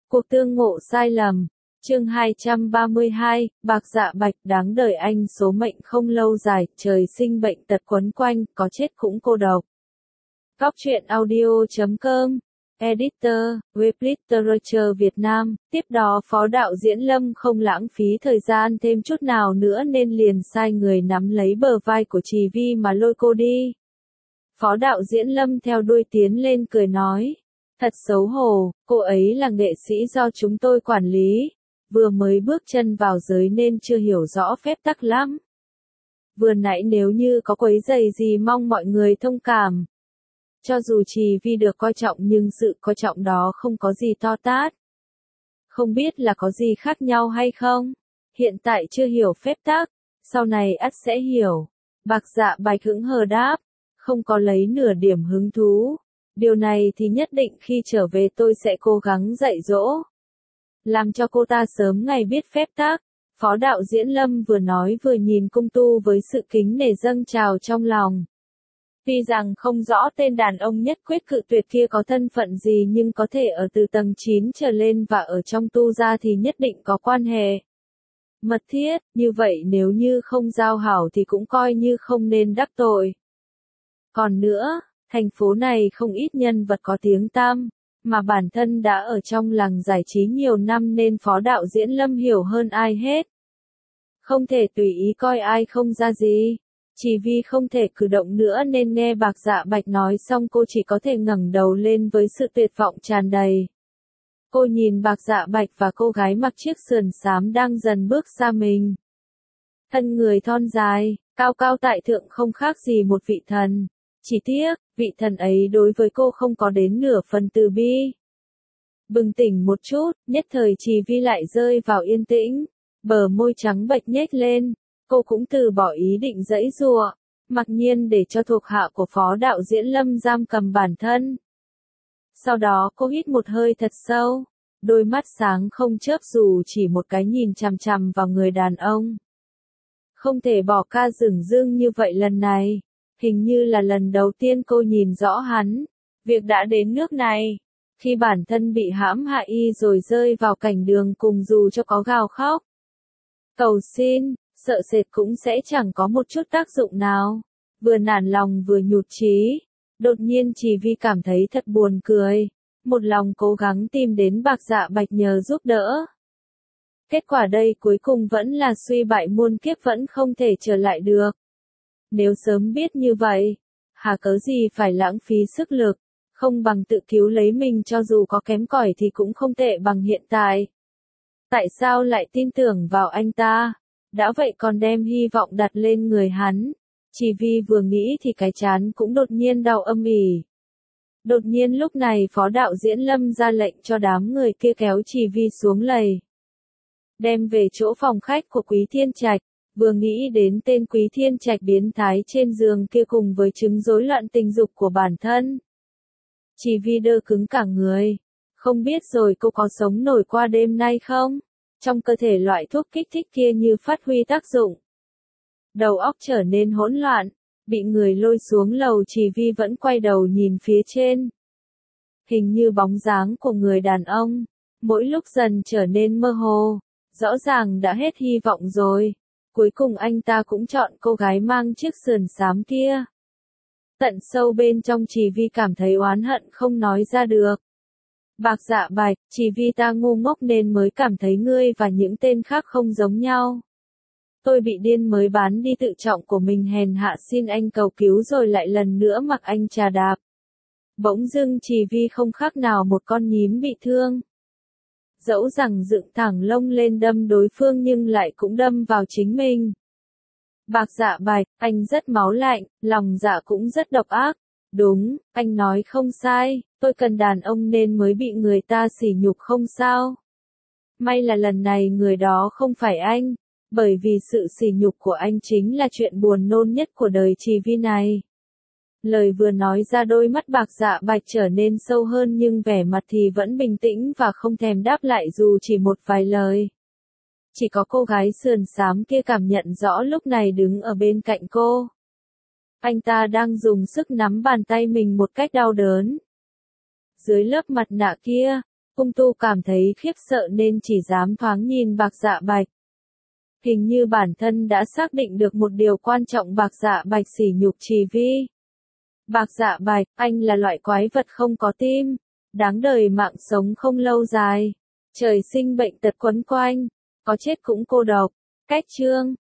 Cuộc tương ngộ sai lầm. Chương 232, Bạc Dạ Bạch đáng đời anh số mệnh không lâu dài, trời sinh bệnh tật quấn quanh, có chết cũng cô độc. Góc truyện audio.com, Editor, Web Literature Việt Nam. Tiếp đó phó đạo diễn Lâm không lãng phí thời gian thêm chút nào nữa nên liền sai người nắm lấy bờ vai của Trì Vi mà lôi cô đi. Phó đạo diễn Lâm theo đuôi tiến lên cười nói. Thật xấu hổ, cô ấy là nghệ sĩ do chúng tôi quản lý, vừa mới bước chân vào giới nên chưa hiểu rõ phép tắc lắm. Vừa nãy nếu như có quấy rầy gì mong mọi người thông cảm. Cho dù Trì Vi được coi trọng nhưng sự coi trọng đó không có gì to tát. Không biết là có gì khác nhau hay không? Hiện tại chưa hiểu phép tắc, sau này ắt sẽ hiểu. Bạc Dạ Bạch hững hờ đáp, không có lấy nửa điểm hứng thú. Điều này thì nhất định khi trở về tôi sẽ cố gắng dạy dỗ. Làm cho cô ta sớm ngày biết phép tắc. Phó đạo diễn Lâm vừa nói vừa nhìn cung tu với sự kính nể dâng trào trong lòng. Tuy rằng không rõ tên đàn ông nhất quyết cự tuyệt kia có thân phận gì nhưng có thể ở từ tầng 9 trở lên và ở trong tu gia thì nhất định có quan hệ mật thiết, như vậy nếu như không giao hảo thì cũng coi như không nên đắc tội. Còn nữa, thành phố này không ít nhân vật có tiếng tăm, mà bản thân đã ở trong làng giải trí nhiều năm nên phó đạo diễn Lâm hiểu hơn ai hết. Không thể tùy ý coi ai không ra gì. Chỉ vì không thể cử động nữa nên nghe Bạc Dạ Bạch nói xong cô chỉ có thể ngẩng đầu lên với sự tuyệt vọng tràn đầy. Cô nhìn Bạc Dạ Bạch và cô gái mặc chiếc sườn xám đang dần bước xa mình. Thân người thon dài, cao cao tại thượng không khác gì một vị thần. Chỉ tiếc, vị thần ấy đối với cô không có đến nửa phần từ bi. Bừng tỉnh một chút, nhất thời Trì Vi lại rơi vào yên tĩnh, bờ môi trắng bệch nhếch lên, cô cũng từ bỏ ý định giãy giụa, mặc nhiên để cho thuộc hạ của phó đạo diễn Lâm giam cầm bản thân. Sau đó cô hít một hơi thật sâu, đôi mắt sáng không chớp dù chỉ một cái nhìn chằm chằm vào người đàn ông. Không thể bỏ ca dửng dưng như vậy lần này. Hình như là lần đầu tiên cô nhìn rõ hắn. Việc đã đến nước này. Khi bản thân bị hãm hại rồi rơi vào cảnh đường cùng dù cho có gào khóc. Cầu xin, sợ sệt cũng sẽ chẳng có một chút tác dụng nào. Vừa nản lòng vừa nhụt chí. Đột nhiên Trì Vi cảm thấy thật buồn cười. Một lòng cố gắng tìm đến Bạc Dạ Bạch nhờ giúp đỡ. Kết quả đây cuối cùng vẫn là suy bại muôn kiếp vẫn không thể trở lại được. Nếu sớm biết như vậy, hà cớ gì phải lãng phí sức lực, không bằng tự cứu lấy mình cho dù có kém cỏi thì cũng không tệ bằng hiện tại. Tại sao lại tin tưởng vào anh ta? Đã vậy còn đem hy vọng đặt lên người hắn. Chỉ vì vừa nghĩ thì cái trán cũng đột nhiên đau âm ỉ. Đột nhiên lúc này phó đạo diễn Lâm ra lệnh cho đám người kia kéo Trì Vi xuống lầy. Đem về chỗ phòng khách của Quý Thiên Trạch. Vừa nghĩ đến tên Quý Thiên Trạch biến thái trên giường kia cùng với chứng rối loạn tình dục của bản thân. Trì Vi đơ cứng cả người. Không biết rồi cô có sống nổi qua đêm nay không? Trong cơ thể loại thuốc kích thích kia như phát huy tác dụng. Đầu óc trở nên hỗn loạn. Bị người lôi xuống lầu Trì Vi vẫn quay đầu nhìn phía trên. Hình như bóng dáng của người đàn ông. Mỗi lúc dần trở nên mơ hồ. Rõ ràng đã hết hy vọng rồi. Cuối cùng anh ta cũng chọn cô gái mang chiếc sườn xám kia. Tận sâu bên trong Trì Vi cảm thấy oán hận không nói ra được. Bạc Dạ Bạch, Trì Vi ta ngu ngốc nên mới cảm thấy ngươi và những tên khác không giống nhau. Tôi bị điên mới bán đi tự trọng của mình hèn hạ xin anh cầu cứu rồi lại lần nữa mặc anh trà đạp. Bỗng dưng Trì Vi không khác nào một con nhím bị thương. Dẫu rằng dựng thẳng lông lên đâm đối phương nhưng lại cũng đâm vào chính mình. Bạc Dạ Bạch, anh rất máu lạnh, lòng dạ cũng rất độc ác. Đúng, anh nói không sai, tôi cần đàn ông nên mới bị người ta sỉ nhục không sao. May là lần này người đó không phải anh, bởi vì sự sỉ nhục của anh chính là chuyện buồn nôn nhất của đời Trì Vi này. Lời vừa nói ra đôi mắt Bạc Dạ Bạch trở nên sâu hơn nhưng vẻ mặt thì vẫn bình tĩnh và không thèm đáp lại dù chỉ một vài lời. Chỉ có cô gái sườn xám kia cảm nhận rõ lúc này đứng ở bên cạnh cô. Anh ta đang dùng sức nắm bàn tay mình một cách đau đớn. Dưới lớp mặt nạ kia, Cung Tu cảm thấy khiếp sợ nên chỉ dám thoáng nhìn Bạc Dạ Bạch. Hình như bản thân đã xác định được một điều quan trọng. Bạc Dạ Bạch sỉ nhục Trì Vi. Bạc Dạ Bạch, anh là loại quái vật không có tim, đáng đời mạng sống không lâu dài, trời sinh bệnh tật quấn quanh, có chết cũng cô độc. Cách chương